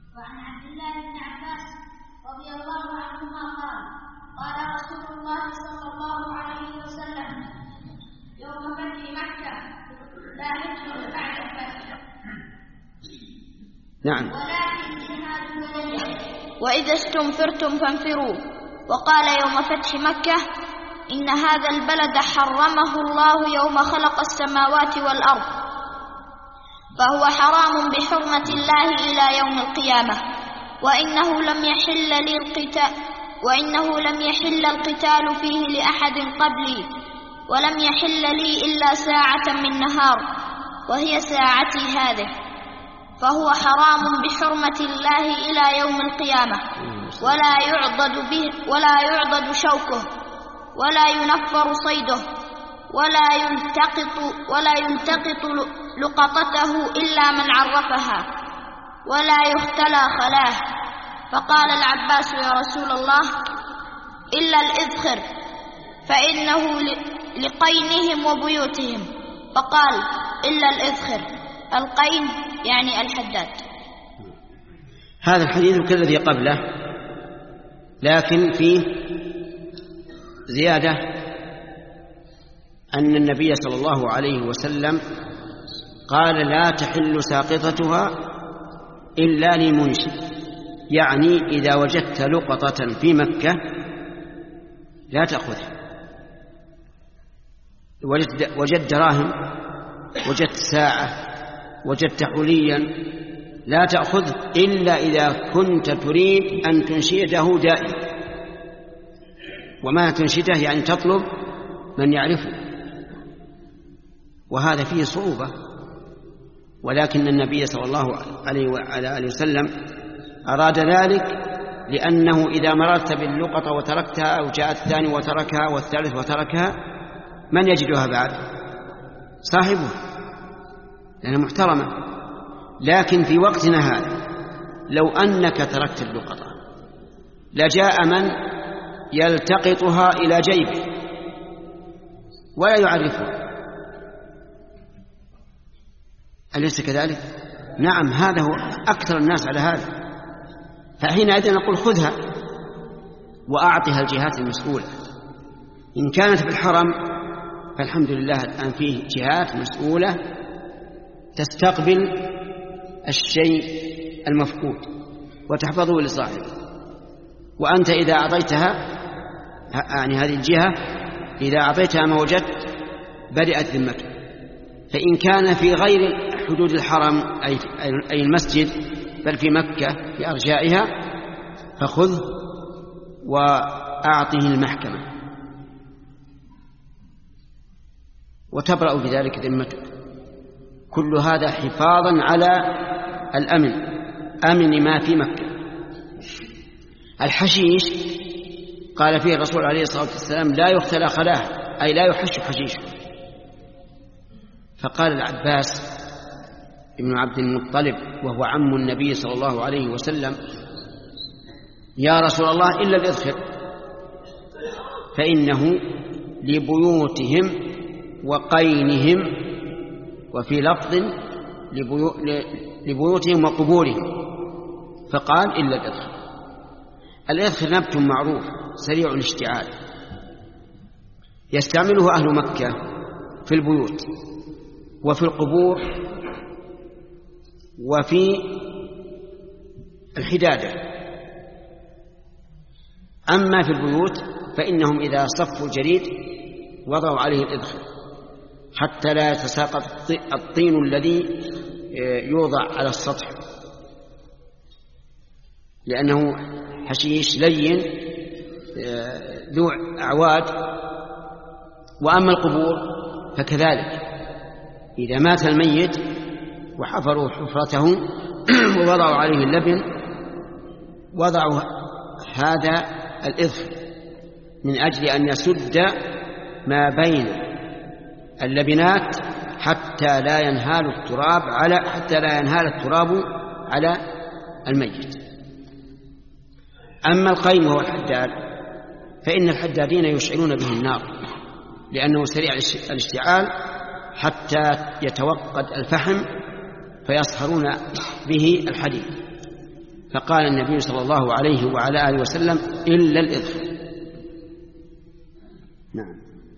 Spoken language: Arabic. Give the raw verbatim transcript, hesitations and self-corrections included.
وعن عبد الله بن عباس رضي الله عنهما قال قال رسول الله صلى الله عليه وسلم يوم فتح مكة لا هجرة بعد الفتح. نعم. ولكن جهاد وإذا استنفرتم فانفروا. وقال يوم فتح مكة إن هذا البلد حرمه الله يوم خلق السماوات والأرض فهو حرام بحرمة الله إلى يوم القيامة وإنه لم يحل لي القتال وإنه لم يحل القتال فيه لأحد قبلي ولم يحل لي إلا ساعة من نهار وهي ساعتي هذه فهو حرام بحرمة الله إلى يوم القيامة ولا يعضد به ولا يعضد شوكه ولا ينفر صيده ولا يلتقط ولا يلتقط لقطته إلا من عرفها ولا يختلى خلاه. فقال العباس يا رسول الله إلا الإذخر فإنه لقينهم وبيوتهم. فقال إلا الإذخر. القين يعني الحداد. هذا الحديث كالذي قبله لكن فيه زيادة أن النبي صلى الله عليه وسلم قال لا تحل ساقطتها إلا لمنشد، يعني إذا وجدت لقطة في مكة لا تأخذها. وجدت وجد دراهم، وجدت ساعة، وجدت حليا، لا تأخذ إلا إذا كنت تريد أن تنشده دائما. وما تنشده يعني تطلب من يعرفه، وهذا فيه صعوبة. ولكن النبي صلى الله عليه وعلى آله وسلم أراد ذلك لأنه إذا مررت باللقطة وتركتها أو جاء الثاني وتركها والثالث وتركها من يجدها بعد؟ صاحبه، لأنها محترمة. لكن في وقتنا هذا لو أنك تركت اللقطة لجاء من يلتقطها إلى جيبه ولا يعرفه، أليس كذلك؟ نعم، هذا هو أكثر الناس على هذا. فحينئذ نقول خذها وأعطها الجهات المسؤولة. إن كانت في الحرم فالحمد لله الآن فيه جهات مسؤولة تستقبل الشيء المفقود وتحفظه لصاحبه. وأنت إذا أعطيتها يعني هذه الجهة إذا أعطيتها ما وجدت بدأت ذمته. فإن كان في غير حدود الحرم أي المسجد بل في مكة في أرجائها فخذ وأعطه المحكمة وتبرأ بذلك ذمتك. كل هذا حفاظا على الأمن، أمن ما في مكة. الحشيش قال فيه الرسول عليه الصلاة والسلام لا يختلى خلاه، أي لا يحش حشيشه. فقال العباس ابن عبد المطلب وهو عم النبي صلى الله عليه وسلم يا رسول الله إلا الإذخر فإنه لبيوتهم وقينهم، وفي لفظ لبيو... لبيوتهم وقبورهم. فقال إلا الإذخر. الإذخر نبت معروف سريع الاشتعال يستعمله أهل مكة في البيوت وفي القبور وفي الحدادة. أما في البيوت فإنهم إذا صفوا الجريد وضعوا عليه الإذخر حتى لا يتساقط الطين الذي يوضع على السطح، لأنه حشيش لين ذو أعواد. وأما القبور فكذلك إذا مات الميت وحفروا حفرته ووضعوا عليه اللبن وضعوا هذا الإذخر من أجل أن يسد ما بين اللبنات حتى لا ينهال التراب على حتى لا ينهال التراب على الميت. أما القيم وهو الحداد فإن الحدادين يشعلون به النار لأنه سريع الاشتعال حتى يتوقد الفحم فيصهرون به الحديد. فقال النبي صلى الله عليه وعلى آله وسلم إلا الإضحى. نعم.